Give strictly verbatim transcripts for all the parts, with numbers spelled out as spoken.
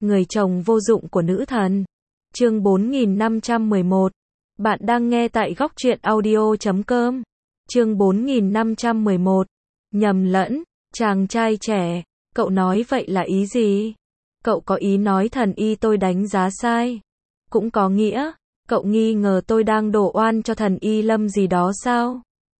Người chồng vô dụng của nữ thần. Chương bốn nghìn năm trăm mười một. Bạn đang nghe tại góc truyện audio chấm com. Chương bốn nghìn năm trăm mười một. Nhầm lẫn, chàng trai trẻ, cậu nói vậy là ý gì? Cậu có ý nói thần y tôi đánh giá sai? Cũng có nghĩa, cậu nghi ngờ tôi đang đổ oan cho thần y Lâm gì đó sao?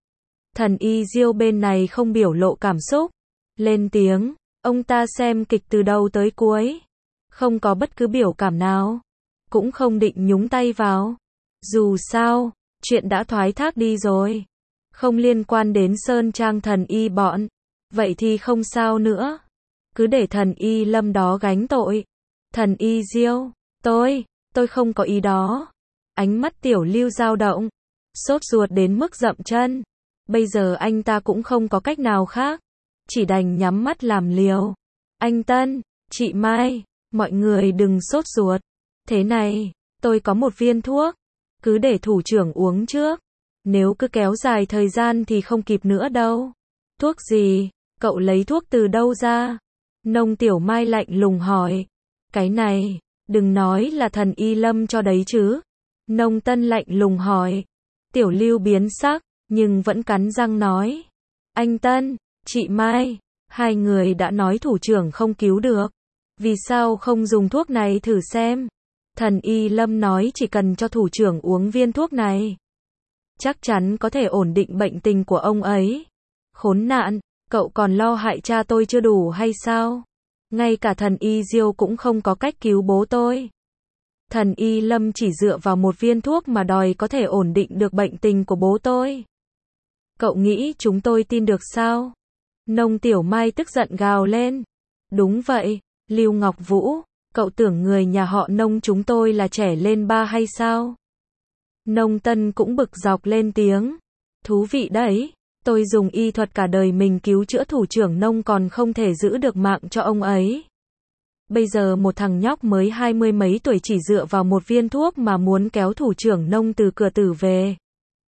Thần y Diêu bên này không biểu lộ cảm xúc, lên tiếng, ông ta xem kịch từ đầu tới cuối, không có bất cứ biểu cảm nào, cũng không định nhúng tay vào. Dù sao, chuyện đã thoái thác đi rồi, không liên quan đến Sơn Trang thần y bọn, vậy thì không sao nữa, cứ để thần y Lâm đó gánh tội. Thần y Diêu, tôi, tôi không có ý đó. Ánh mắt Tiểu Lưu dao động, sốt ruột đến mức dậm chân. Bây giờ anh ta cũng không có cách nào khác, chỉ đành nhắm mắt làm liều. Anh Tân, chị Mai, mọi người đừng sốt ruột. Thế này, tôi có một viên thuốc, cứ để thủ trưởng uống trước. Nếu cứ kéo dài thời gian thì không kịp nữa đâu. Thuốc gì? Cậu lấy thuốc từ đâu ra? Nông Tiểu Mai lạnh lùng hỏi. Cái này, đừng nói là thần y Lâm cho đấy chứ. Nông Tân lạnh lùng hỏi. Tiểu Lưu biến sắc, nhưng vẫn cắn răng nói. Anh Tân, chị Mai, hai người đã nói thủ trưởng không cứu được. Vì sao không dùng thuốc này thử xem? Thần y Lâm nói chỉ cần cho thủ trưởng uống viên thuốc này, chắc chắn có thể ổn định bệnh tình của ông ấy. Khốn nạn, cậu còn lo hại cha tôi chưa đủ hay sao? Ngay cả thần y Diêu cũng không có cách cứu bố tôi. Thần y Lâm chỉ dựa vào một viên thuốc mà đòi có thể ổn định được bệnh tình của bố tôi. Cậu nghĩ chúng tôi tin được sao? Nông Tiểu Mai tức giận gào lên. Đúng vậy, Lưu Ngọc Vũ, cậu tưởng người nhà họ Nông chúng tôi là trẻ lên ba hay sao? Nông Tân cũng bực dọc lên tiếng. Thú vị đấy, tôi dùng y thuật cả đời mình cứu chữa thủ trưởng Nông còn không thể giữ được mạng cho ông ấy. Bây giờ một thằng nhóc mới hai mươi mấy tuổi chỉ dựa vào một viên thuốc mà muốn kéo thủ trưởng Nông từ cửa tử về.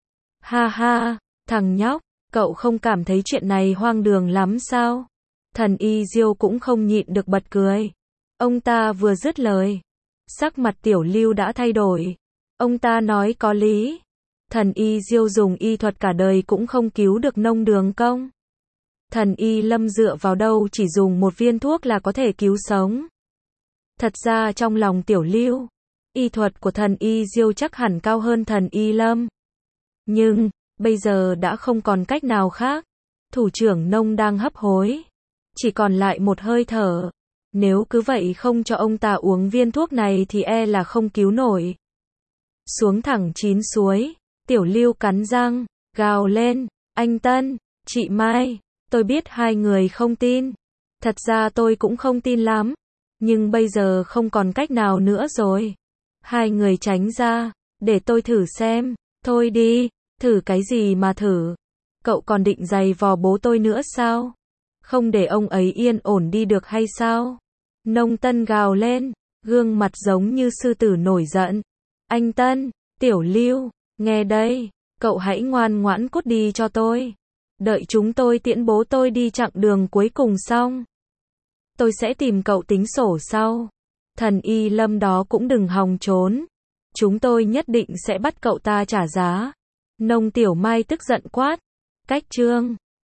Ha ha, thằng nhóc, cậu không cảm thấy chuyện này hoang đường lắm sao? Thần y Diêu cũng không nhịn được bật cười. Ông ta vừa dứt lời, sắc mặt Tiểu Lưu đã thay đổi. Ông ta nói có lý. Thần y Diêu dùng y thuật cả đời cũng không cứu được Nông Đường Công. Thần y Lâm dựa vào đâu chỉ dùng một viên thuốc là có thể cứu sống. Thật ra trong lòng Tiểu Lưu, y thuật của thần y Diêu chắc hẳn cao hơn thần y Lâm. Nhưng, bây giờ đã không còn cách nào khác. Thủ trưởng Nông đang hấp hối, chỉ còn lại một hơi thở. Nếu cứ vậy không cho ông ta uống viên thuốc này thì e là không cứu nổi. Xuống thẳng chín suối, Tiểu Lưu cắn răng, gào lên. Anh Tân, chị Mai, tôi biết hai người không tin. Thật ra tôi cũng không tin lắm. Nhưng bây giờ không còn cách nào nữa rồi. Hai người tránh ra, để tôi thử xem. Thôi đi, thử cái gì mà thử. Cậu còn định giày vò bố tôi nữa sao? Không để ông ấy yên ổn đi được hay sao? Nông Tân gào lên, gương mặt giống như sư tử nổi giận. Anh Tân, Tiểu Lưu, nghe đây, cậu hãy ngoan ngoãn cút đi cho tôi. Đợi chúng tôi tiễn bố tôi đi chặng đường cuối cùng xong, tôi sẽ tìm cậu tính sổ sau. Thần y Lâm đó cũng đừng hòng trốn. Chúng tôi nhất định sẽ bắt cậu ta trả giá. Nông Tiểu Mai tức giận quát. Cách chương